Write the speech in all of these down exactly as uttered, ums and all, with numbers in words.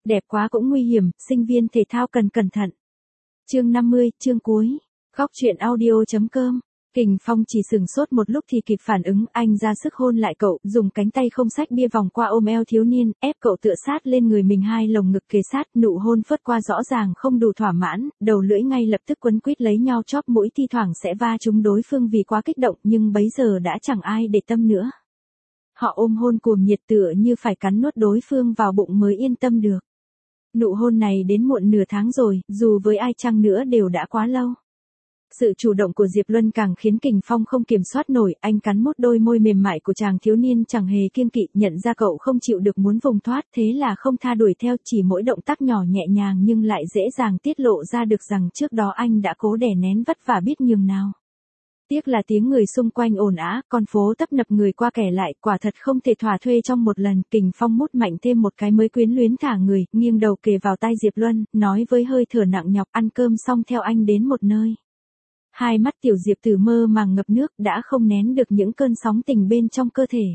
Đẹp quá cũng nguy hiểm, sinh viên thể thao cần cẩn thận. Chương năm mươi, chương cuối. Góc truyện audio chấm com. Kình Phong chỉ sửng sốt một lúc thì kịp phản ứng, anh ra sức hôn lại cậu, dùng cánh tay không xách bia vòng qua ôm eo thiếu niên, ép cậu tựa sát lên người mình, hai lồng ngực kề sát, nụ hôn phớt qua rõ ràng không đủ thỏa mãn, đầu lưỡi ngay lập tức quấn quýt lấy nhau, chóp mũi thi thoảng sẽ va trúng đối phương vì quá kích động, nhưng bấy giờ đã chẳng ai để tâm nữa. Họ ôm hôn cuồng nhiệt tựa như phải cắn nuốt đối phương vào bụng mới yên tâm được. Nụ hôn này đến muộn nửa tháng rồi, dù với ai chăng nữa đều đã quá lâu. Sự chủ động của Diệp Luân càng khiến Kình Phong không kiểm soát nổi, anh cắn mút đôi môi mềm mại của chàng thiếu niên chẳng hề kiêng kỵ, nhận ra cậu không chịu được muốn vùng thoát, thế là không tha đuổi theo, chỉ mỗi động tác nhỏ nhẹ nhàng nhưng lại dễ dàng tiết lộ ra được rằng trước đó anh đã cố đè nén vất vả biết nhường nào. Tiếc là tiếng người xung quanh ồn ào, con phố tấp nập người qua kẻ lại, quả thật không thể thỏa thuê trong một lần. Kình Phong mút mạnh thêm một cái mới quyến luyến thả người, nghiêng đầu kề vào tai Diệp Luân, nói với hơi thở nặng nhọc, ăn cơm xong theo anh đến một nơi. Hai mắt tiểu Diệp Tử mơ màng ngập nước, đã không nén được những cơn sóng tình bên trong cơ thể.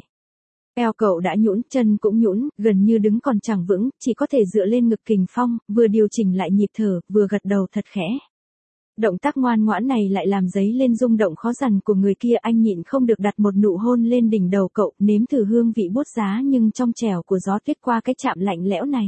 Eo cậu đã nhũn, chân cũng nhũn, gần như đứng còn chẳng vững, chỉ có thể dựa lên ngực Kình Phong, vừa điều chỉnh lại nhịp thở, vừa gật đầu thật khẽ. Động tác ngoan ngoãn này lại làm dấy lên rung động khó dằn của người kia, anh nhịn không được đặt một nụ hôn lên đỉnh đầu cậu, nếm thử hương vị bút giá nhưng trong trẻo của gió tuyết qua cái chạm lạnh lẽo này.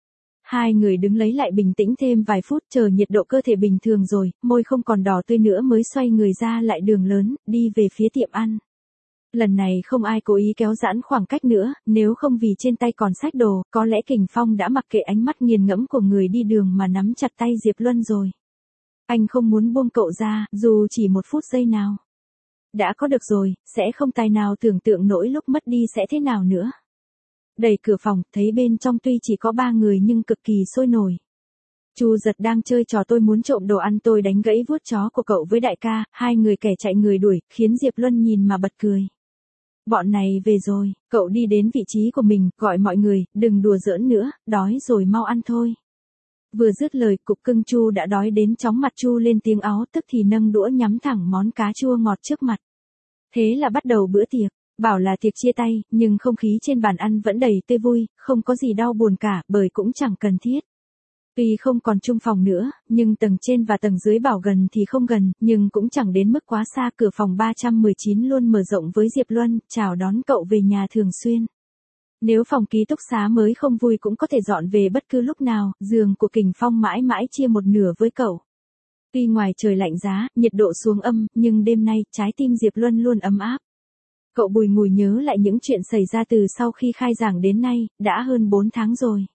Hai người đứng lấy lại bình tĩnh thêm vài phút, chờ nhiệt độ cơ thể bình thường rồi, môi không còn đỏ tươi nữa mới xoay người ra lại đường lớn, đi về phía tiệm ăn. Lần này không ai cố ý kéo giãn khoảng cách nữa, nếu không vì trên tay còn xách đồ, có lẽ Kình Phong đã mặc kệ ánh mắt nghiền ngẫm của người đi đường mà nắm chặt tay Diệp Luân rồi. Anh không muốn buông cậu ra, dù chỉ một phút giây nào. Đã có được rồi, sẽ không tài nào tưởng tượng nổi lúc mất đi sẽ thế nào nữa. Đẩy cửa phòng, thấy bên trong tuy chỉ có ba người nhưng cực kỳ sôi nổi. Chu Giật đang chơi trò tôi muốn trộm đồ ăn tôi đánh gãy vuốt chó của cậu với đại ca, hai người kẻ chạy người đuổi, khiến Diệp Luân nhìn mà bật cười. Bọn này về rồi, cậu đi đến vị trí của mình, gọi mọi người, đừng đùa giỡn nữa, đói rồi mau ăn thôi. Vừa dứt lời, cục cưng Chu đã đói đến chóng mặt, Chu lên tiếng áo tức thì nâng đũa nhắm thẳng món cá chua ngọt trước mặt. Thế là bắt đầu bữa tiệc, bảo là tiệc chia tay, nhưng không khí trên bàn ăn vẫn đầy tươi vui, không có gì đau buồn cả, bởi cũng chẳng cần thiết. Tuy không còn chung phòng nữa, nhưng tầng trên và tầng dưới bảo gần thì không gần, nhưng cũng chẳng đến mức quá xa, cửa phòng ba trăm mười chín luôn mở rộng với Diệp Luân, chào đón cậu về nhà thường xuyên. Nếu phòng ký túc xá mới không vui cũng có thể dọn về bất cứ lúc nào, giường của Kình Phong mãi mãi chia một nửa với cậu. Tuy ngoài trời lạnh giá, nhiệt độ xuống âm, nhưng đêm nay, trái tim Diệp Luân luôn ấm áp. Cậu bùi ngùi nhớ lại những chuyện xảy ra từ sau khi khai giảng đến nay, đã hơn bốn tháng rồi.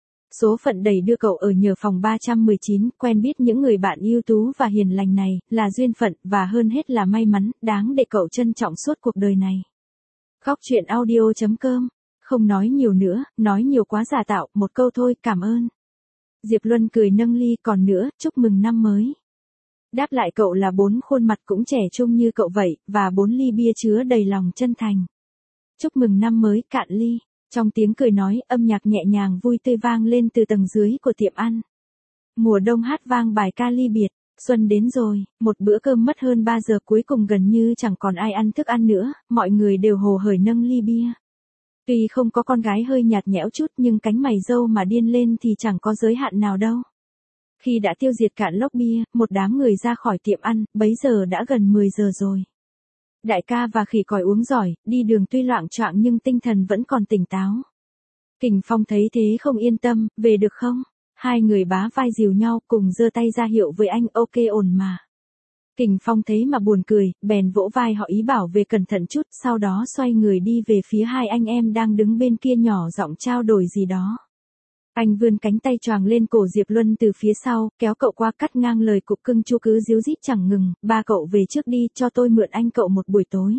Số phận đầy đưa cậu ở nhờ phòng ba trăm mười chín, quen biết những người bạn ưu tú và hiền lành này, là duyên phận, và hơn hết là may mắn, đáng để cậu trân trọng suốt cuộc đời này. Góc truyện audio chấm com. Không nói nhiều nữa, nói nhiều quá giả tạo, một câu thôi, cảm ơn. Diệp Luân cười nâng ly, còn nữa, chúc mừng năm mới. Đáp lại cậu là bốn khuôn mặt cũng trẻ trung như cậu vậy, và bốn ly bia chứa đầy lòng chân thành. Chúc mừng năm mới, cạn ly. Trong tiếng cười nói, âm nhạc nhẹ nhàng vui tươi vang lên từ tầng dưới của tiệm ăn. Mùa đông hát vang bài ca ly biệt, xuân đến rồi, một bữa cơm mất hơn ba giờ cuối cùng gần như chẳng còn ai ăn thức ăn nữa, mọi người đều hồ hởi nâng ly bia. Tuy không có con gái hơi nhạt nhẽo chút nhưng cánh mày râu mà điên lên thì chẳng có giới hạn nào đâu. Khi đã tiêu diệt cạn lốc bia, một đám người ra khỏi tiệm ăn, bấy giờ đã gần mười giờ rồi. Đại ca và khỉ còi uống giỏi, đi đường tuy loạng choạng nhưng tinh thần vẫn còn tỉnh táo. Kình Phong thấy thế không yên tâm, về được không? Hai người bá vai dìu nhau cùng giơ tay ra hiệu với anh, ok ổn mà. Kình Phong thấy mà buồn cười, bèn vỗ vai họ ý bảo về cẩn thận chút, sau đó xoay người đi về phía hai anh em đang đứng bên kia nhỏ giọng trao đổi gì đó. Anh vươn cánh tay choàng lên cổ Diệp Luân từ phía sau, kéo cậu qua cắt ngang lời cục cưng Chu cứ díu dít chẳng ngừng, ba cậu về trước đi, cho tôi mượn anh cậu một buổi tối.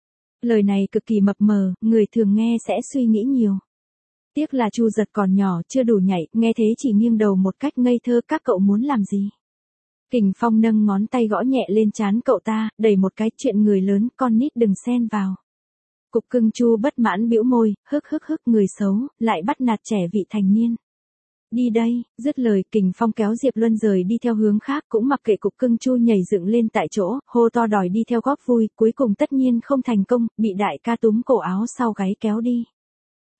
Lời này cực kỳ mập mờ, người thường nghe sẽ suy nghĩ nhiều. Tiếc là Chu Giật còn nhỏ, chưa đủ nhạy, nghe thế chỉ nghiêng đầu một cách ngây thơ, các cậu muốn làm gì? Kình Phong nâng ngón tay gõ nhẹ lên trán cậu ta, đẩy một cái, chuyện người lớn, con nít đừng xen vào. Cục cưng Chu bất mãn bĩu môi, hức hức hức, người xấu, lại bắt nạt trẻ vị thành niên. Đi đây, dứt lời, Kình Phong kéo Diệp Luân rời đi theo hướng khác, cũng mặc kệ cục cưng Chu nhảy dựng lên tại chỗ, hô to đòi đi theo góp vui, cuối cùng tất nhiên không thành công, bị đại ca túm cổ áo sau gáy kéo đi.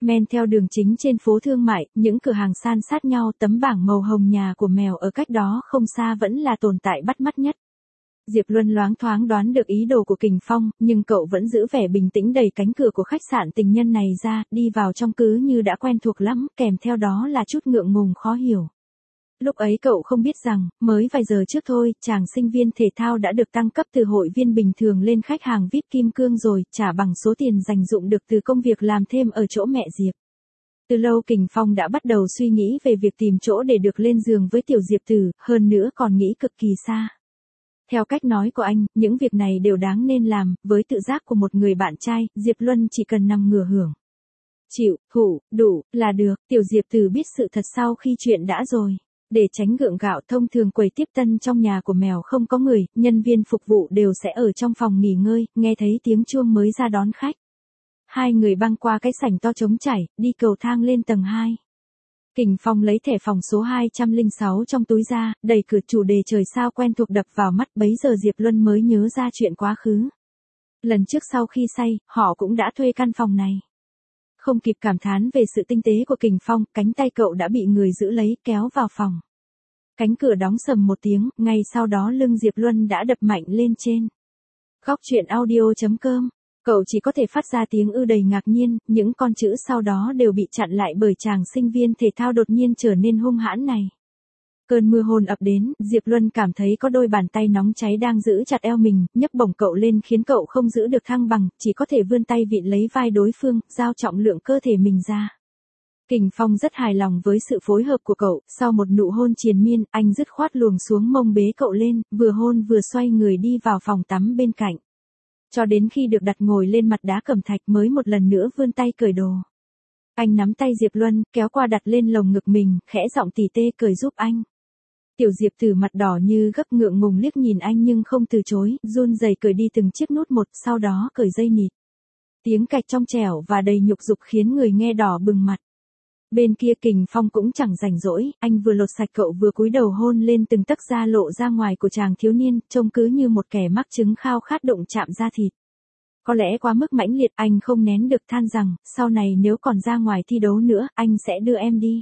Men theo đường chính trên phố thương mại, những cửa hàng san sát nhau, tấm bảng màu hồng nhà của mèo ở cách đó không xa vẫn là tồn tại bắt mắt nhất. Diệp Luân loáng thoáng đoán được ý đồ của Kình Phong, nhưng cậu vẫn giữ vẻ bình tĩnh đẩy cánh cửa của khách sạn tình nhân này ra, đi vào trong cứ như đã quen thuộc lắm, kèm theo đó là chút ngượng ngùng khó hiểu. Lúc ấy cậu không biết rằng, mới vài giờ trước thôi, chàng sinh viên thể thao đã được tăng cấp từ hội viên bình thường lên khách hàng vi ai pi kim cương rồi, trả bằng số tiền dành dụm được từ công việc làm thêm ở chỗ mẹ Diệp. Từ lâu Kình Phong đã bắt đầu suy nghĩ về việc tìm chỗ để được lên giường với tiểu Diệp Tử, hơn nữa còn nghĩ cực kỳ xa. Theo cách nói của anh, những việc này đều đáng nên làm, với tự giác của một người bạn trai, Diệp Luân chỉ cần nằm ngửa hưởng. Chịu, hủ, đủ, là được, tiểu Diệp Tử biết sự thật sau khi chuyện đã rồi. Để tránh gượng gạo, thông thường quầy tiếp tân trong nhà của mèo không có người, nhân viên phục vụ đều sẽ ở trong phòng nghỉ ngơi, nghe thấy tiếng chuông mới ra đón khách. Hai người băng qua cái sảnh to trống trải, đi cầu thang lên tầng hai. Kình Phong lấy thẻ phòng số hai không sáu trong túi ra, đẩy cửa chủ đề trời sao quen thuộc đập vào mắt, bấy giờ Diệp Luân mới nhớ ra chuyện quá khứ. Lần trước sau khi say, họ cũng đã thuê căn phòng này. Không kịp cảm thán về sự tinh tế của Kình Phong, cánh tay cậu đã bị người giữ lấy, kéo vào phòng. Cánh cửa đóng sầm một tiếng, ngay sau đó lưng Diệp Luân đã đập mạnh lên trên. Góc truyện audio chấm com. Cậu chỉ có thể phát ra tiếng ư đầy ngạc nhiên, những con chữ sau đó đều bị chặn lại bởi chàng sinh viên thể thao đột nhiên trở nên hung hãn này. Cơn mưa hôn ập đến, Diệp Luân cảm thấy có đôi bàn tay nóng cháy đang giữ chặt eo mình, nhấc bổng cậu lên khiến cậu không giữ được thăng bằng, chỉ có thể vươn tay vịn lấy vai đối phương, giao trọng lượng cơ thể mình ra. Kình Phong rất hài lòng với sự phối hợp của cậu, sau một nụ hôn triền miên, anh dứt khoát luồng xuống mông bế cậu lên, vừa hôn vừa xoay người đi vào phòng tắm bên cạnh. Cho đến khi được đặt ngồi lên mặt đá cẩm thạch mới một lần nữa vươn tay cởi đồ. Anh nắm tay Diệp Luân, kéo qua đặt lên lồng ngực mình, khẽ giọng tỉ tê cởi giúp anh. Tiểu Diệp Tử mặt đỏ như gấp ngượng ngùng liếc nhìn anh nhưng không từ chối, run rẩy cởi đi từng chiếc nút một, sau đó cởi dây nịt. Tiếng cạch trong trẻo và đầy nhục dục khiến người nghe đỏ bừng mặt. Bên kia Kình Phong cũng chẳng rảnh rỗi, anh vừa lột sạch cậu vừa cúi đầu hôn lên từng tấc da lộ ra ngoài của chàng thiếu niên, trông cứ như một kẻ mắc chứng khao khát đụng chạm da thịt. Có lẽ quá mức mãnh liệt, anh không nén được than rằng, sau này nếu còn ra ngoài thi đấu nữa, anh sẽ đưa em đi.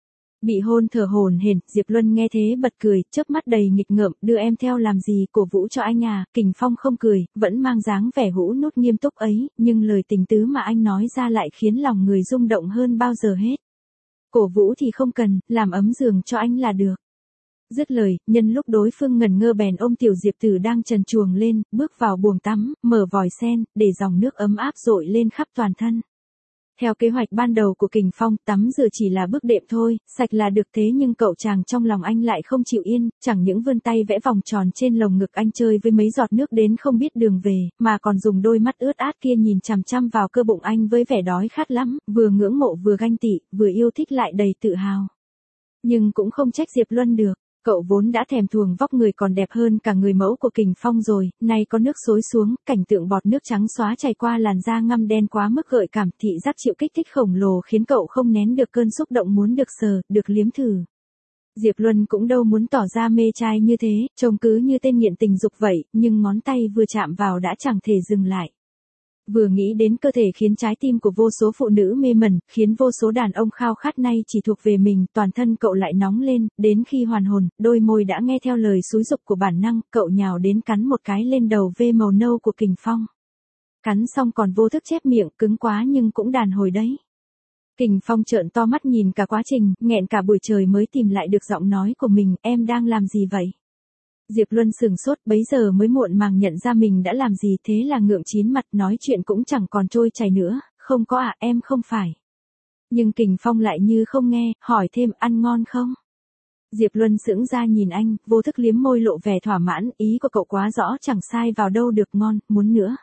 Bị hôn thở hổn hển, Diệp Luân nghe thế bật cười, chớp mắt đầy nghịch ngợm, đưa em theo làm gì, cổ vũ cho anh à. Kình Phong không cười, vẫn mang dáng vẻ hũ nút nghiêm túc ấy, nhưng lời tình tứ mà anh nói ra lại khiến lòng người rung động hơn bao giờ hết. Cổ vũ thì không cần, làm ấm giường cho anh là được. Dứt lời, nhân lúc đối phương ngẩn ngơ bèn ôm tiểu Diệp Tử đang trần truồng lên, bước vào buồng tắm, mở vòi sen, để dòng nước ấm áp dội lên khắp toàn thân. Theo kế hoạch ban đầu của Kình Phong, tắm rửa chỉ là bước đệm thôi, sạch là được, thế nhưng cậu chàng trong lòng anh lại không chịu yên, chẳng những vươn tay vẽ vòng tròn trên lồng ngực anh chơi với mấy giọt nước đến không biết đường về, mà còn dùng đôi mắt ướt át kia nhìn chằm chằm vào cơ bụng anh với vẻ đói khát lắm, vừa ngưỡng mộ vừa ganh tị, vừa yêu thích lại đầy tự hào. Nhưng cũng không trách Diệp Luân được. Cậu vốn đã thèm thuồng vóc người còn đẹp hơn cả người mẫu của Kình Phong rồi, nay có nước xối xuống, cảnh tượng bọt nước trắng xóa chảy qua làn da ngăm đen quá mức gợi cảm, thị giác chịu kích thích khổng lồ khiến cậu không nén được cơn xúc động muốn được sờ, được liếm thử. Diệp Luân cũng đâu muốn tỏ ra mê trai như thế, trông cứ như tên nghiện tình dục vậy, nhưng ngón tay vừa chạm vào đã chẳng thể dừng lại. Vừa nghĩ đến cơ thể khiến trái tim của vô số phụ nữ mê mẩn, khiến vô số đàn ông khao khát nay chỉ thuộc về mình, toàn thân cậu lại nóng lên, đến khi hoàn hồn, đôi môi đã nghe theo lời xúi giục của bản năng, cậu nhào đến cắn một cái lên đầu vê màu nâu của Kình Phong. Cắn xong còn vô thức chép miệng, cứng quá nhưng cũng đàn hồi đấy. Kình Phong trợn to mắt nhìn cả quá trình, nghẹn cả buổi trời mới tìm lại được giọng nói của mình, em đang làm gì vậy? Diệp Luân sừng sốt, bấy giờ mới muộn màng nhận ra mình đã làm gì, thế là ngượng chín mặt, nói chuyện cũng chẳng còn trôi chảy nữa, không có à, em không phải. Nhưng Kình Phong lại như không nghe, hỏi thêm, ăn ngon không? Diệp Luân sững ra nhìn anh, vô thức liếm môi lộ vẻ thỏa mãn, ý của cậu quá rõ chẳng sai vào đâu được, ngon, muốn nữa.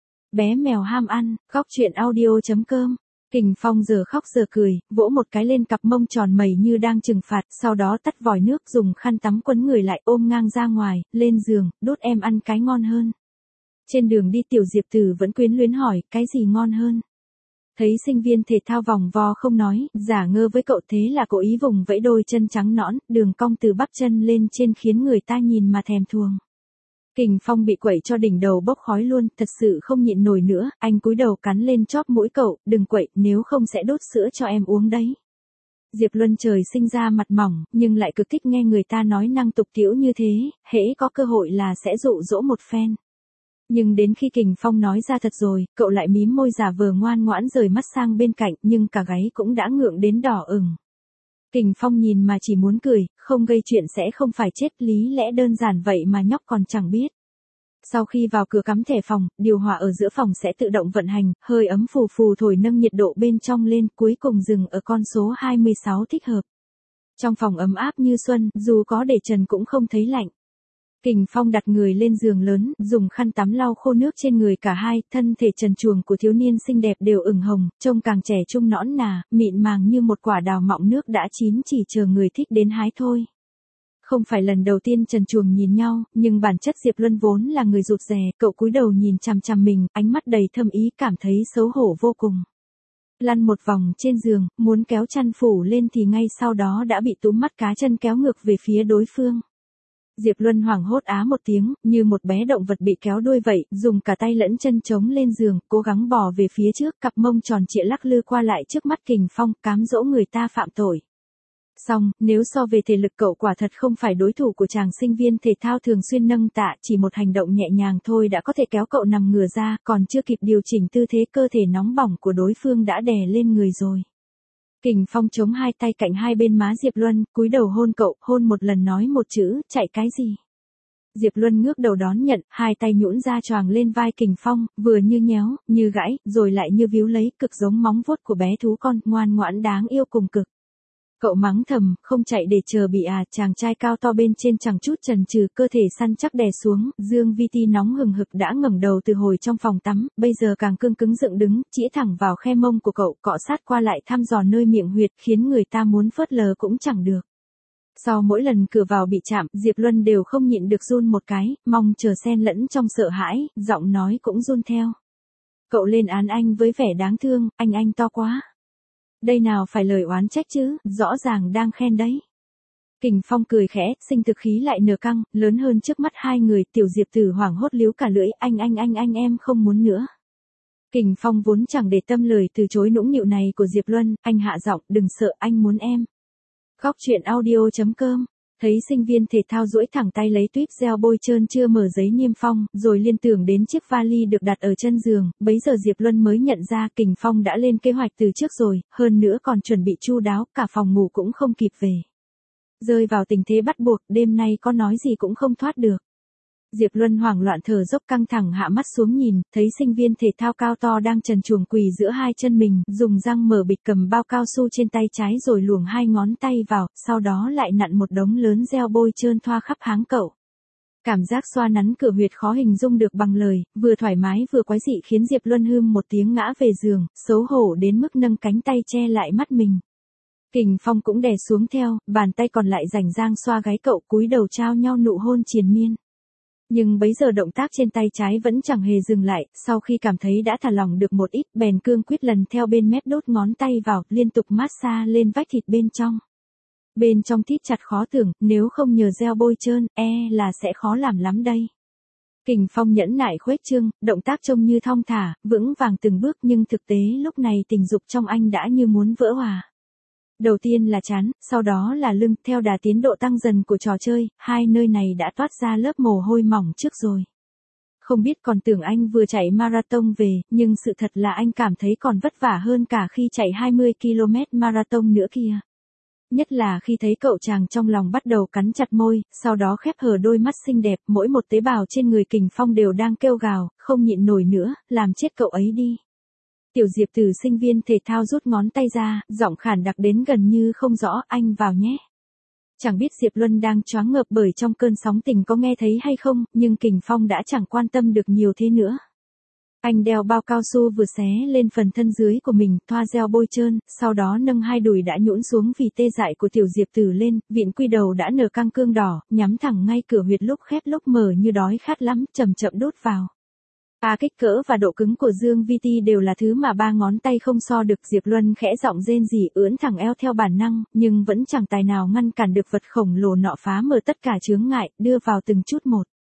Bé mèo ham ăn, góc truyện audio chấm com. Kình Phong giờ khóc giờ cười, vỗ một cái lên cặp mông tròn mẩy như đang trừng phạt, sau đó tắt vòi nước dùng khăn tắm quấn người lại ôm ngang ra ngoài, lên giường, đốt em ăn cái ngon hơn. Trên đường đi tiểu Diệp Tử vẫn quyến luyến hỏi, cái gì ngon hơn? Thấy sinh viên thể thao vòng vo không nói, giả ngơ với cậu, thế là cố ý vùng vẫy đôi chân trắng nõn, đường cong từ bắp chân lên trên khiến người ta nhìn mà thèm thuồng. Kình Phong bị quậy cho đỉnh đầu bốc khói luôn, thật sự không nhịn nổi nữa, anh cúi đầu cắn lên chóp mũi cậu, đừng quậy, nếu không sẽ đốt sữa cho em uống đấy. Diệp Luân trời sinh ra mặt mỏng, nhưng lại cực thích nghe người ta nói năng tục tĩu như thế, hễ có cơ hội là sẽ dụ dỗ một phen. Nhưng đến khi Kình Phong nói ra thật rồi, cậu lại mím môi giả vờ ngoan ngoãn rời mắt sang bên cạnh, nhưng cả gáy cũng đã ngượng đến đỏ ửng. Kình Phong nhìn mà chỉ muốn cười, không gây chuyện sẽ không phải chết, lý lẽ đơn giản vậy mà nhóc còn chẳng biết. Sau khi vào cửa cắm thẻ phòng, điều hòa ở giữa phòng sẽ tự động vận hành, hơi ấm phù phù thổi nâng nhiệt độ bên trong lên, cuối cùng dừng ở con số hai mươi sáu thích hợp. Trong phòng ấm áp như xuân, dù có để trần cũng không thấy lạnh. Kình Phong đặt người lên giường lớn, dùng khăn tắm lau khô nước trên người cả hai, thân thể trần truồng của thiếu niên xinh đẹp đều ửng hồng, trông càng trẻ trung nõn nà, mịn màng như một quả đào mọng nước đã chín chỉ chờ người thích đến hái thôi. Không phải lần đầu tiên trần truồng nhìn nhau, nhưng bản chất Diệp Luân vốn là người rụt rè, cậu cúi đầu nhìn chằm chằm mình, ánh mắt đầy thâm ý, cảm thấy xấu hổ vô cùng. Lăn một vòng trên giường, muốn kéo chăn phủ lên thì ngay sau đó đã bị túm mắt cá chân kéo ngược về phía đối phương. Diệp Luân hoảng hốt á một tiếng, như một bé động vật bị kéo đuôi vậy, dùng cả tay lẫn chân chống lên giường, cố gắng bò về phía trước, cặp mông tròn trịa lắc lư qua lại trước mắt Kình Phong, cám dỗ người ta phạm tội. Xong, nếu so về thể lực cậu quả thật không phải đối thủ của chàng sinh viên thể thao thường xuyên nâng tạ, chỉ một hành động nhẹ nhàng thôi đã có thể kéo cậu nằm ngửa ra, còn chưa kịp điều chỉnh tư thế cơ thể nóng bỏng của đối phương đã đè lên người rồi. Kình Phong chống hai tay cạnh hai bên má Diệp Luân, cúi đầu hôn cậu, hôn một lần nói một chữ, chạy cái gì? Diệp Luân ngước đầu đón nhận, hai tay nhũn ra choàng lên vai Kình Phong, vừa như nhéo, như gãy, rồi lại như víu lấy, cực giống móng vuốt của bé thú con, ngoan ngoãn đáng yêu cùng cực. Cậu mắng thầm, không chạy để chờ bị à, chàng trai cao to bên trên chẳng chút chần chừ, cơ thể săn chắc đè xuống, Dương Vi Ti nóng hừng hực đã ngẩng đầu từ hồi trong phòng tắm, bây giờ càng cương cứng dựng đứng, chĩa thẳng vào khe mông của cậu, cọ sát qua lại thăm dò nơi miệng huyệt, khiến người ta muốn phớt lờ cũng chẳng được. Sau mỗi lần cửa vào bị chạm, Diệp Luân đều không nhịn được run một cái, mong chờ xen lẫn trong sợ hãi, giọng nói cũng run theo. Cậu lên án anh với vẻ đáng thương, anh anh to quá. Đây nào phải lời oán trách chứ, rõ ràng đang khen đấy. Kình Phong cười khẽ, sinh thực khí lại nở căng, lớn hơn trước mắt hai người, tiểu Diệp Tử hoảng hốt líu cả lưỡi, anh anh anh anh em không muốn nữa. Kình Phong vốn chẳng để tâm lời từ chối nũng nịu này của Diệp Luân, anh hạ giọng, đừng sợ, anh muốn em. Góc truyện audio chấm com. Thấy sinh viên thể thao duỗi thẳng tay lấy tuýp gel bôi trơn chưa mở giấy niêm phong, rồi liên tưởng đến chiếc vali được đặt ở chân giường, bấy giờ Diệp Luân mới nhận ra Kình Phong đã lên kế hoạch từ trước rồi, hơn nữa còn chuẩn bị chu đáo, cả phòng ngủ cũng không kịp về. Rơi vào tình thế bắt buộc, đêm nay có nói gì cũng không thoát được. Diệp Luân hoảng loạn thở dốc căng thẳng hạ mắt xuống nhìn, thấy sinh viên thể thao cao to đang trần truồng quỳ giữa hai chân mình, dùng răng mở bịch cầm bao cao su trên tay trái rồi luồng hai ngón tay vào, sau đó lại nặn một đống lớn gel bôi trơn thoa khắp háng cậu. Cảm giác xoa nắn cửa huyệt khó hình dung được bằng lời, vừa thoải mái vừa quái dị khiến Diệp Luân hưm một tiếng ngã về giường, xấu hổ đến mức nâng cánh tay che lại mắt mình. Kình Phong cũng đè xuống theo, bàn tay còn lại rảnh rang xoa gáy cậu, cúi đầu trao nhau nụ hôn triền miên. Nhưng bấy giờ động tác trên tay trái vẫn chẳng hề dừng lại, sau khi cảm thấy đã thả lỏng được một ít, bèn cương quyết lần theo bên mép đốt ngón tay vào, liên tục massage lên vách thịt bên trong. Bên trong thít chặt khó tưởng, nếu không nhờ gel bôi trơn, e là sẽ khó làm lắm đây. Kình Phong nhẫn nại khuếch trương, động tác trông như thong thả, vững vàng từng bước nhưng thực tế lúc này tình dục trong anh đã như muốn vỡ hòa. Đầu tiên là trán, sau đó là lưng, theo đà tiến độ tăng dần của trò chơi, hai nơi này đã toát ra lớp mồ hôi mỏng trước rồi. Không biết còn tưởng anh vừa chạy marathon về, nhưng sự thật là anh cảm thấy còn vất vả hơn cả khi chạy hai mươi ki lô mét marathon nữa kia. Nhất là khi thấy cậu chàng trong lòng bắt đầu cắn chặt môi, sau đó khép hờ đôi mắt xinh đẹp, mỗi một tế bào trên người Kình Phong đều đang kêu gào, không nhịn nổi nữa, làm chết cậu ấy đi. Tiểu Diệp Tử sinh viên thể thao rút ngón tay ra, giọng khản đặc đến gần như không rõ, anh vào nhé. Chẳng biết Diệp Luân đang choáng ngợp bởi trong cơn sóng tình có nghe thấy hay không, nhưng Kình Phong đã chẳng quan tâm được nhiều thế nữa. Anh đeo bao cao su vừa xé lên phần thân dưới của mình, thoa gel bôi trơn, sau đó nâng hai đùi đã nhũn xuống vì tê dại của Tiểu Diệp Tử lên, vịn quy đầu đã nở căng cương đỏ, nhắm thẳng ngay cửa huyệt lúc khép lúc mở như đói khát lắm, chậm chậm đốt vào. À kích cỡ và độ cứng của Dương Vi Ti đều là thứ mà ba ngón tay không so được. Diệp Luân khẽ giọng rên rỉ ưỡn thẳng eo theo bản năng, nhưng vẫn chẳng tài nào ngăn cản được vật khổng lồ nọ phá mở tất cả chướng ngại, đưa vào từng chút một.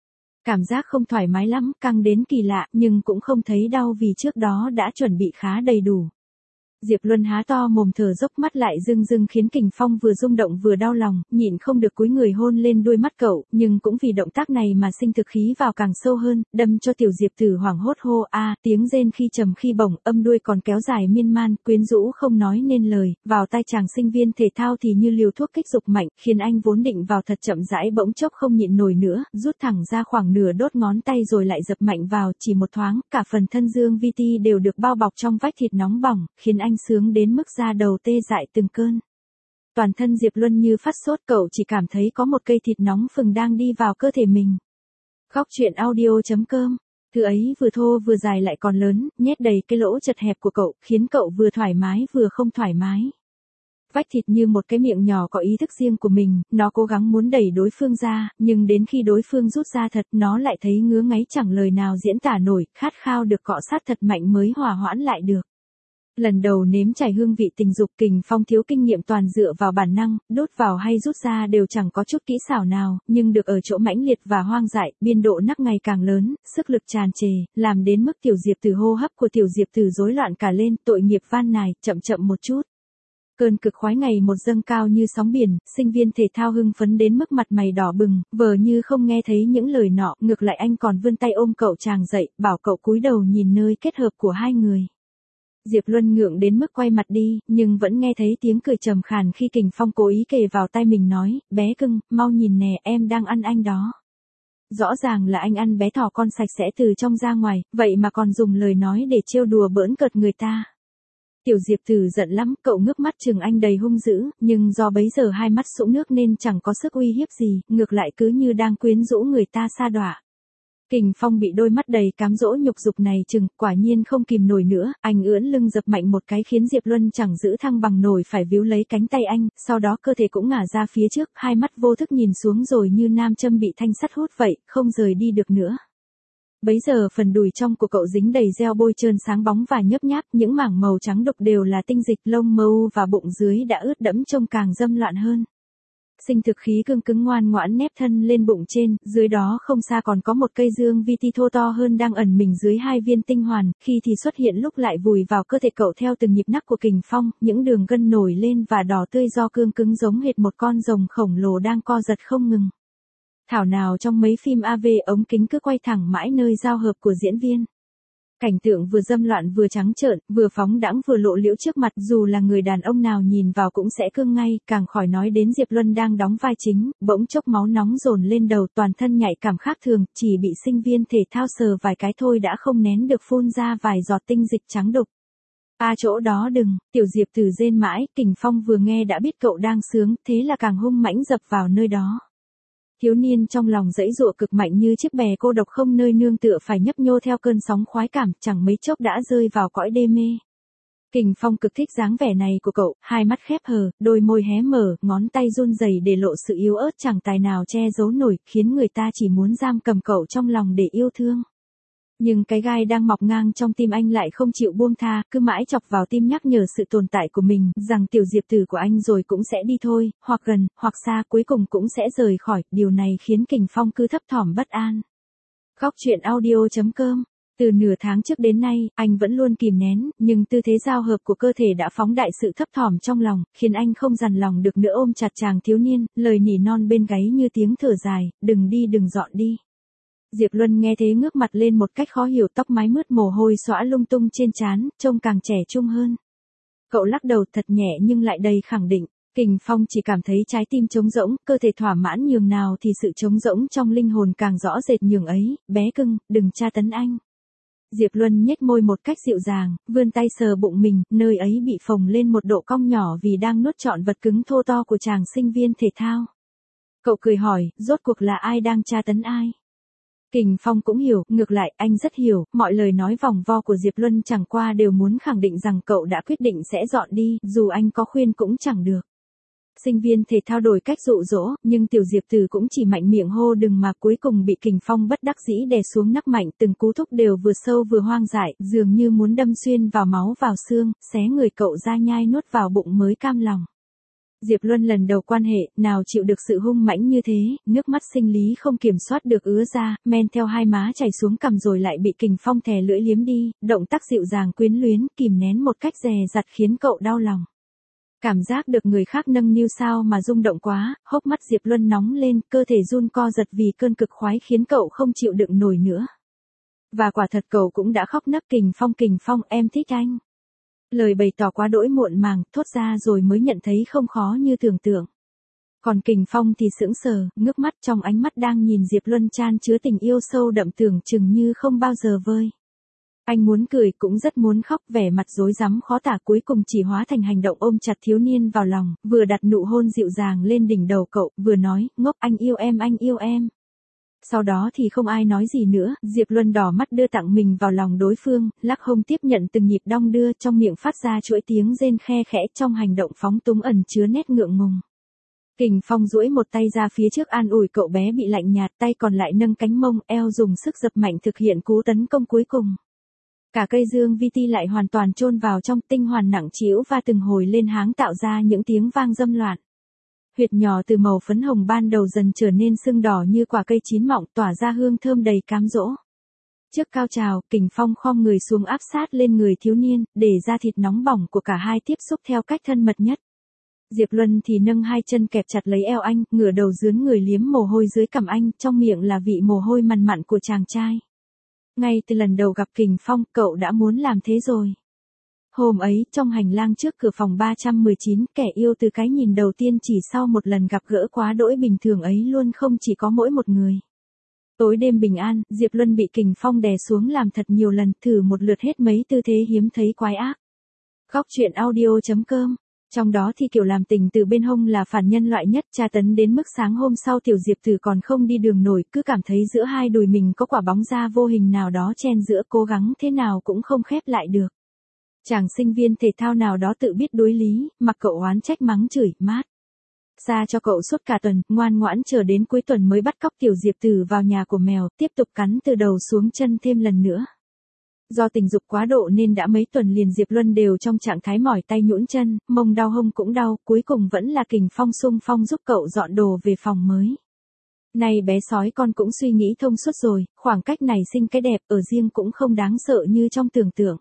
Cảm giác không thoải mái lắm, căng đến kỳ lạ, nhưng cũng không thấy đau vì trước đó đã chuẩn bị khá đầy đủ. Diệp Luân há to mồm thở dốc, mắt lại rưng rưng khiến Kình Phong vừa rung động vừa đau lòng, nhịn không được cúi người hôn lên đôi mắt cậu, nhưng cũng vì động tác này mà sinh thực khí vào càng sâu hơn, đâm cho tiểu Diệp Tử hoảng hốt hô a, tiếng rên khi trầm khi bổng, âm đuôi còn kéo dài miên man, quyến rũ không nói nên lời, vào tai chàng sinh viên thể thao thì như liều thuốc kích dục mạnh, khiến anh vốn định vào thật chậm rãi bỗng chốc không nhịn nổi nữa, rút thẳng ra khoảng nửa đốt ngón tay rồi lại dập mạnh vào, chỉ một thoáng, cả phần thân Dương Vi Ti đều được bao bọc trong vách thịt nóng bỏng, khiến anh sướng đến mức da đầu tê dại từng cơn. Toàn thân Diệp Luân như phát sốt, cậu chỉ cảm thấy có một cây thịt nóng phừng đang đi vào cơ thể mình. Khóc chuyện audio chấm com. Thứ ấy vừa thô vừa dài lại còn lớn, nhét đầy cái lỗ chật hẹp của cậu, khiến cậu vừa thoải mái vừa không thoải mái. Vách thịt như một cái miệng nhỏ có ý thức riêng của mình, nó cố gắng muốn đẩy đối phương ra, nhưng đến khi đối phương rút ra thật, nó lại thấy ngứa ngáy chẳng lời nào diễn tả nổi, khát khao được cọ sát thật mạnh mới hòa hoãn lại được. Lần đầu nếm trải hương vị tình dục, Kình Phong thiếu kinh nghiệm, toàn dựa vào bản năng, đốt vào hay rút ra đều chẳng có chút kỹ xảo nào, nhưng được ở chỗ mãnh liệt và hoang dại, biên độ nắc ngày càng lớn, sức lực tràn trề, làm đến mức tiểu Diệp Tử hô hấp của tiểu Diệp Tử rối loạn cả lên, tội nghiệp van nài, chậm chậm một chút. Cơn cực khoái ngày một dâng cao như sóng biển, sinh viên thể thao hưng phấn đến mức mặt mày đỏ bừng, vờ như không nghe thấy những lời nọ, ngược lại anh còn vươn tay ôm cậu chàng dậy, bảo cậu cúi đầu nhìn nơi kết hợp của hai người. Diệp Luân ngượng đến mức quay mặt đi, nhưng vẫn nghe thấy tiếng cười trầm khàn khi Kình Phong cố ý kề vào tai mình nói, bé cưng, mau nhìn nè, em đang ăn anh đó. Rõ ràng là anh ăn bé thỏ con sạch sẽ từ trong ra ngoài, vậy mà còn dùng lời nói để trêu đùa bỡn cợt người ta. Tiểu Diệp Tử giận lắm, cậu ngước mắt trừng anh đầy hung dữ, nhưng do bấy giờ hai mắt sũng nước nên chẳng có sức uy hiếp gì, ngược lại cứ như đang quyến rũ người ta sa đọa. Kình Phong bị đôi mắt đầy cám dỗ nhục dục này chừng, quả nhiên không kìm nổi nữa, anh ưỡn lưng dập mạnh một cái khiến Diệp Luân chẳng giữ thăng bằng nổi phải víu lấy cánh tay anh, sau đó cơ thể cũng ngả ra phía trước, hai mắt vô thức nhìn xuống rồi như nam châm bị thanh sắt hút vậy, không rời đi được nữa. Bấy giờ phần đùi trong của cậu dính đầy gel bôi trơn sáng bóng và nhấp nháp, những mảng màu trắng đục đều là tinh dịch, lông mâu và bụng dưới đã ướt đẫm trông càng dâm loạn hơn. Sinh thực khí cương cứng ngoan ngoãn nép thân lên bụng trên, dưới đó không xa còn có một cây Dương Vi Ti thô to hơn đang ẩn mình dưới hai viên tinh hoàn, khi thì xuất hiện lúc lại vùi vào cơ thể cậu theo từng nhịp nắc của Kình Phong, những đường gân nổi lên và đỏ tươi do cương cứng giống hệt một con rồng khổng lồ đang co giật không ngừng. Thảo nào trong mấy phim a vê ống kính cứ quay thẳng mãi nơi giao hợp của diễn viên. Cảnh tượng vừa dâm loạn vừa trắng trợn, vừa phóng đãng vừa lộ liễu trước mặt, dù là người đàn ông nào nhìn vào cũng sẽ cương ngay, càng khỏi nói đến Diệp Luân đang đóng vai chính, bỗng chốc máu nóng dồn lên đầu, toàn thân nhạy cảm khác thường, chỉ bị sinh viên thể thao sờ vài cái thôi đã không nén được phun ra vài giọt tinh dịch trắng đục. A à, chỗ đó đừng, tiểu Diệp Tử rên mãi, Kình Phong vừa nghe đã biết cậu đang sướng, thế là càng hung mãnh dập vào nơi đó. Thiếu niên trong lòng dãy dụa cực mạnh như chiếc bè cô độc không nơi nương tựa phải nhấp nhô theo cơn sóng khoái cảm, chẳng mấy chốc đã rơi vào cõi đê mê. Kình Phong cực thích dáng vẻ này của cậu, hai mắt khép hờ, đôi môi hé mở, ngón tay run rẩy để lộ sự yếu ớt chẳng tài nào che giấu nổi, khiến người ta chỉ muốn giam cầm cậu trong lòng để yêu thương. Nhưng cái gai đang mọc ngang trong tim anh lại không chịu buông tha, cứ mãi chọc vào tim nhắc nhở sự tồn tại của mình, rằng tiểu Diệp Tử của anh rồi cũng sẽ đi thôi, hoặc gần, hoặc xa, cuối cùng cũng sẽ rời khỏi, điều này khiến Kình Phong cứ thấp thỏm bất an. Khóc chuyện audio chấm com. Từ nửa tháng trước đến nay, anh vẫn luôn kìm nén, nhưng tư thế giao hợp của cơ thể đã phóng đại sự thấp thỏm trong lòng, khiến anh không dằn lòng được nữa ôm chặt chàng thiếu niên, lời nỉ non bên gáy như tiếng thở dài, đừng đi đừng dọn đi. Diệp Luân nghe thế ngước mặt lên một cách khó hiểu, tóc mái mướt mồ hôi xõa lung tung trên trán, trông càng trẻ trung hơn. Cậu lắc đầu thật nhẹ nhưng lại đầy khẳng định. Kình Phong chỉ cảm thấy trái tim trống rỗng, cơ thể thỏa mãn nhường nào thì sự trống rỗng trong linh hồn càng rõ rệt nhường ấy, bé cưng, đừng tra tấn anh. Diệp Luân nhếch môi một cách dịu dàng, vươn tay sờ bụng mình, nơi ấy bị phồng lên một độ cong nhỏ vì đang nuốt trọn vật cứng thô to của chàng sinh viên thể thao. Cậu cười hỏi, rốt cuộc là ai đang tra tấn ai? Kình Phong cũng hiểu, ngược lại, anh rất hiểu, mọi lời nói vòng vo của Diệp Luân chẳng qua đều muốn khẳng định rằng cậu đã quyết định sẽ dọn đi, dù anh có khuyên cũng chẳng được. Sinh viên thể thao đổi cách dụ dỗ, nhưng tiểu Diệp Tử cũng chỉ mạnh miệng hô đừng mà cuối cùng bị Kình Phong bất đắc dĩ đè xuống nắc mạnh, từng cú thúc đều vừa sâu vừa hoang dại, dường như muốn đâm xuyên vào máu vào xương, xé người cậu ra nhai nuốt vào bụng mới cam lòng. Diệp Luân lần đầu quan hệ, nào chịu được sự hung mãnh như thế, nước mắt sinh lý không kiểm soát được ứa ra, men theo hai má chảy xuống cằm rồi lại bị Kình Phong thè lưỡi liếm đi, động tác dịu dàng quyến luyến, kìm nén một cách dè dặt khiến cậu đau lòng. Cảm giác được người khác nâng niu sao mà rung động quá, hốc mắt Diệp Luân nóng lên, cơ thể run co giật vì cơn cực khoái khiến cậu không chịu đựng nổi nữa. Và quả thật cậu cũng đã khóc nấc. Kình Phong, Kình Phong, em thích anh. Lời bày tỏ quá đỗi muộn màng, thốt ra rồi mới nhận thấy không khó như tưởng tượng. Còn Kình Phong thì sững sờ, ngước mắt, trong ánh mắt đang nhìn Diệp Luân chan chứa tình yêu sâu đậm tưởng chừng như không bao giờ vơi. Anh muốn cười cũng rất muốn khóc, vẻ mặt rối rắm khó tả cuối cùng chỉ hóa thành hành động ôm chặt thiếu niên vào lòng, vừa đặt nụ hôn dịu dàng lên đỉnh đầu cậu, vừa nói, ngốc, anh yêu em, anh yêu em. Sau đó thì không ai nói gì nữa, Diệp Luân đỏ mắt đưa tặng mình vào lòng đối phương, lắc hông tiếp nhận từng nhịp đong đưa, trong miệng phát ra chuỗi tiếng rên khe khẽ, trong hành động phóng túng ẩn chứa nét ngượng ngùng. Kình Phong duỗi một tay ra phía trước an ủi cậu bé bị lạnh nhạt, tay còn lại nâng cánh mông, eo dùng sức dập mạnh thực hiện cú tấn công cuối cùng. Cả cây dương vi ti lại hoàn toàn chôn vào trong, tinh hoàn nặng trĩu và từng hồi lên háng tạo ra những tiếng vang dâm loạn. Huyệt nhỏ từ màu phấn hồng ban đầu dần trở nên sưng đỏ như quả cây chín mọng, tỏa ra hương thơm đầy cám dỗ. Trước cao trào, Kình Phong khom người xuống áp sát lên người thiếu niên, để da thịt nóng bỏng của cả hai tiếp xúc theo cách thân mật nhất. Diệp Luân thì nâng hai chân kẹp chặt lấy eo anh, ngửa đầu dướn người liếm mồ hôi dưới cằm anh, trong miệng là vị mồ hôi mằn mặn của chàng trai. Ngay từ lần đầu gặp Kình Phong, cậu đã muốn làm thế rồi. Hôm ấy, trong hành lang trước cửa phòng ba trăm mười chín, kẻ yêu từ cái nhìn đầu tiên chỉ sau một lần gặp gỡ quá đỗi bình thường ấy luôn không chỉ có mỗi một người. Tối đêm bình an, Diệp Luân bị Kình Phong đè xuống làm thật nhiều lần, thử một lượt hết mấy tư thế hiếm thấy quái ác. Góc truyện audio chấm com. Trong đó thì kiểu làm tình từ bên hông là phản nhân loại nhất, tra tấn đến mức sáng hôm sau tiểu Diệp Tử còn không đi đường nổi, cứ cảm thấy giữa hai đùi mình có quả bóng da vô hình nào đó chen giữa, cố gắng thế nào cũng không khép lại được. Chàng sinh viên thể thao nào đó tự biết đối lý, mặc cậu oán trách mắng chửi, mát xa cho cậu suốt cả tuần, ngoan ngoãn chờ đến cuối tuần mới bắt cóc tiểu Diệp Tử vào nhà của mèo, tiếp tục cắn từ đầu xuống chân thêm lần nữa. Do tình dục quá độ nên đã mấy tuần liền Diệp Luân đều trong trạng thái mỏi tay nhũn chân, mông đau hông cũng đau, cuối cùng vẫn là Kình Phong xung phong giúp cậu dọn đồ về phòng mới. Này bé sói con cũng suy nghĩ thông suốt rồi, khoảng cách này sinh cái đẹp ở riêng cũng không đáng sợ như trong tưởng tượng.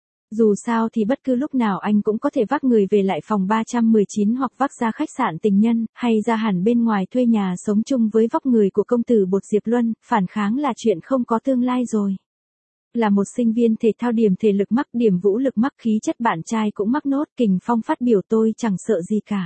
Dù sao thì bất cứ lúc nào anh cũng có thể vác người về lại phòng ba trăm mười chín hoặc vác ra khách sạn tình nhân, hay ra hẳn bên ngoài thuê nhà sống chung với vóc người của công tử bột Diệp Luân, phản kháng là chuyện không có tương lai rồi. Là một sinh viên thể thao, điểm thể lực mắc, điểm vũ lực mắc, khí chất bạn trai cũng mắc nốt. Kình Phong phát biểu tôi chẳng sợ gì cả.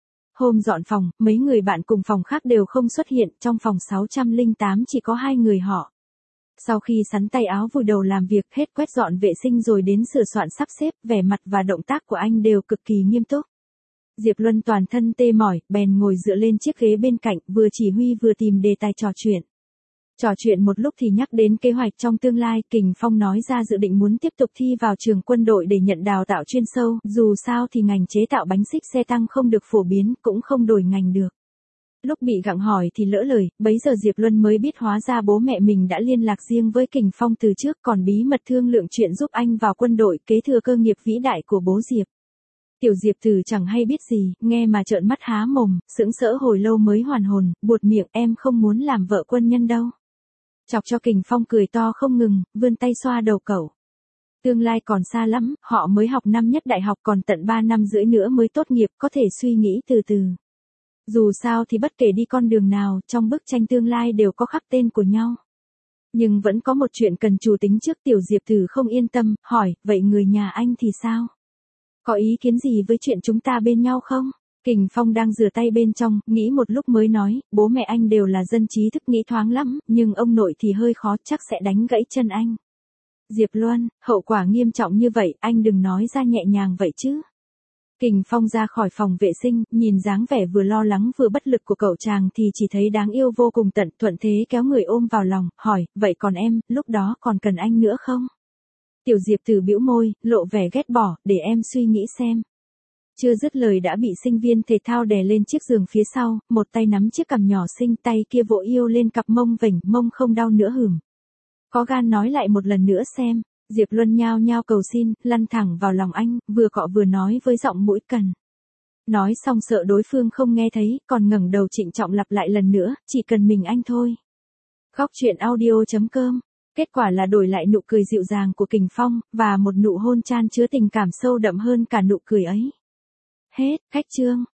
Hôm dọn phòng, mấy người bạn cùng phòng khác đều không xuất hiện, trong phòng sáu trăm lẻ tám chỉ có hai người họ. Sau khi sắn tay áo vùi đầu làm việc, hết quét dọn vệ sinh rồi đến sửa soạn sắp xếp, vẻ mặt và động tác của anh đều cực kỳ nghiêm túc. Diệp Luân toàn thân tê mỏi, bèn ngồi dựa lên chiếc ghế bên cạnh, vừa chỉ huy vừa tìm đề tài trò chuyện. Trò chuyện một lúc thì nhắc đến kế hoạch trong tương lai, Kình Phong nói ra dự định muốn tiếp tục thi vào trường quân đội để nhận đào tạo chuyên sâu, dù sao thì ngành chế tạo bánh xích xe tăng không được phổ biến, cũng không đổi ngành được. Lúc bị gặng hỏi thì lỡ lời, bấy giờ Diệp Luân mới biết hóa ra bố mẹ mình đã liên lạc riêng với Kình Phong từ trước, còn bí mật thương lượng chuyện giúp anh vào quân đội, kế thừa cơ nghiệp vĩ đại của bố Diệp. Tiểu Diệp Tử chẳng hay biết gì, nghe mà trợn mắt há mồm, sững sỡ hồi lâu mới hoàn hồn, buột miệng, em không muốn làm vợ quân nhân đâu. Chọc cho Kình Phong cười to không ngừng, vươn tay xoa đầu cậu. Tương lai còn xa lắm, họ mới học năm nhất đại học, còn tận ba năm rưỡi nữa mới tốt nghiệp, có thể suy nghĩ từ từ. Dù sao thì bất kể đi con đường nào, trong bức tranh tương lai đều có khắc tên của nhau. Nhưng vẫn có một chuyện cần chủ tính trước. Tiểu Diệp Tử không yên tâm, hỏi, vậy người nhà anh thì sao? Có ý kiến gì với chuyện chúng ta bên nhau không? Kình Phong đang rửa tay bên trong, nghĩ một lúc mới nói, bố mẹ anh đều là dân trí thức, nghĩ thoáng lắm, nhưng ông nội thì hơi khó, chắc sẽ đánh gãy chân anh. Diệp Luân, hậu quả nghiêm trọng như vậy, anh đừng nói ra nhẹ nhàng vậy chứ. Kình Phong ra khỏi phòng vệ sinh, nhìn dáng vẻ vừa lo lắng vừa bất lực của cậu chàng thì chỉ thấy đáng yêu vô cùng, tận thuận thế kéo người ôm vào lòng, hỏi, vậy còn em, lúc đó còn cần anh nữa không? Tiểu Diệp Tử bĩu môi, lộ vẻ ghét bỏ, để em suy nghĩ xem. Chưa dứt lời đã bị sinh viên thể thao đè lên chiếc giường phía sau, một tay nắm chiếc cằm nhỏ xinh, tay kia vỗ yêu lên cặp mông vểnh, mông không đau nữa hửm. Có gan nói lại một lần nữa xem. Diệp Luân nhao nhao cầu xin, lăn thẳng vào lòng anh, vừa cọ vừa nói với giọng mũi cần. Nói xong sợ đối phương không nghe thấy, còn ngẩng đầu trịnh trọng lặp lại lần nữa, chỉ cần mình anh thôi. Góc truyện audio chấm com. Kết quả là đổi lại nụ cười dịu dàng của Kình Phong, và một nụ hôn chan chứa tình cảm sâu đậm hơn cả nụ cười ấy. Hết, khách chương.